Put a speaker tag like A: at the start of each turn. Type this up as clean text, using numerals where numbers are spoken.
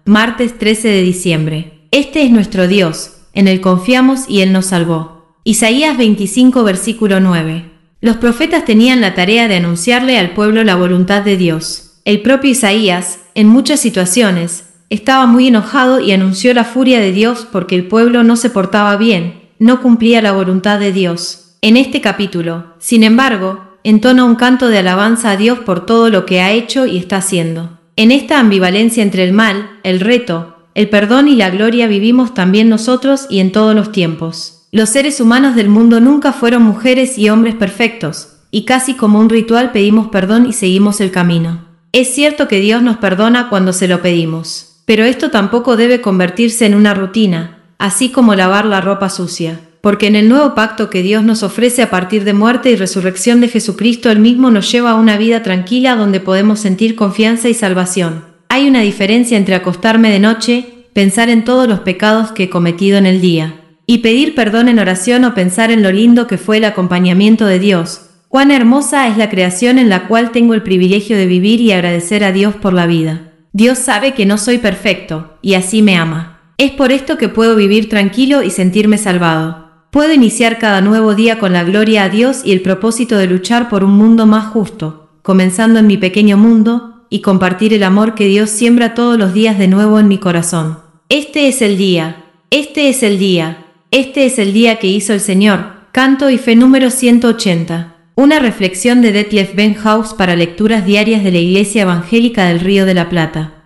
A: Martes 13 de diciembre. Este es nuestro Dios, en Él confiamos y Él nos salvó. Isaías 25 versículo 9. Los profetas tenían la tarea de anunciarle al pueblo la voluntad de Dios. El propio Isaías, en muchas situaciones, estaba muy enojado y anunció la furia de Dios porque el pueblo no se portaba bien, no cumplía la voluntad de Dios. En este capítulo, sin embargo, entona un canto de alabanza a Dios por todo lo que ha hecho y está haciendo. En esta ambivalencia entre el mal, el reto, el perdón y la gloria vivimos también nosotros y en todos los tiempos. Los seres humanos del mundo nunca fueron mujeres y hombres perfectos, y casi como un ritual pedimos perdón y seguimos el camino. Es cierto que Dios nos perdona cuando se lo pedimos, pero esto tampoco debe convertirse en una rutina, así como lavar la ropa sucia, porque en el nuevo pacto que Dios nos ofrece a partir de muerte y resurrección de Jesucristo, Él mismo nos lleva a una vida tranquila donde podemos sentir confianza y salvación. Hay una diferencia entre acostarme de noche, pensar en todos los pecados que he cometido en el día, y pedir perdón en oración o pensar en lo lindo que fue el acompañamiento de Dios. Cuán hermosa es la creación en la cual tengo el privilegio de vivir y agradecer a Dios por la vida. Dios sabe que no soy perfecto, y así me ama. Es por esto que puedo vivir tranquilo y sentirme salvado. Puedo iniciar cada nuevo día con la gloria a Dios y el propósito de luchar por un mundo más justo, comenzando en mi pequeño mundo, y compartir el amor que Dios siembra todos los días de nuevo en mi corazón. Este es el día, este es el día, este es el día que hizo el Señor. Canto y fe número 180. Una reflexión de Detlef Benhaus para lecturas diarias de la Iglesia Evangélica del Río de la Plata.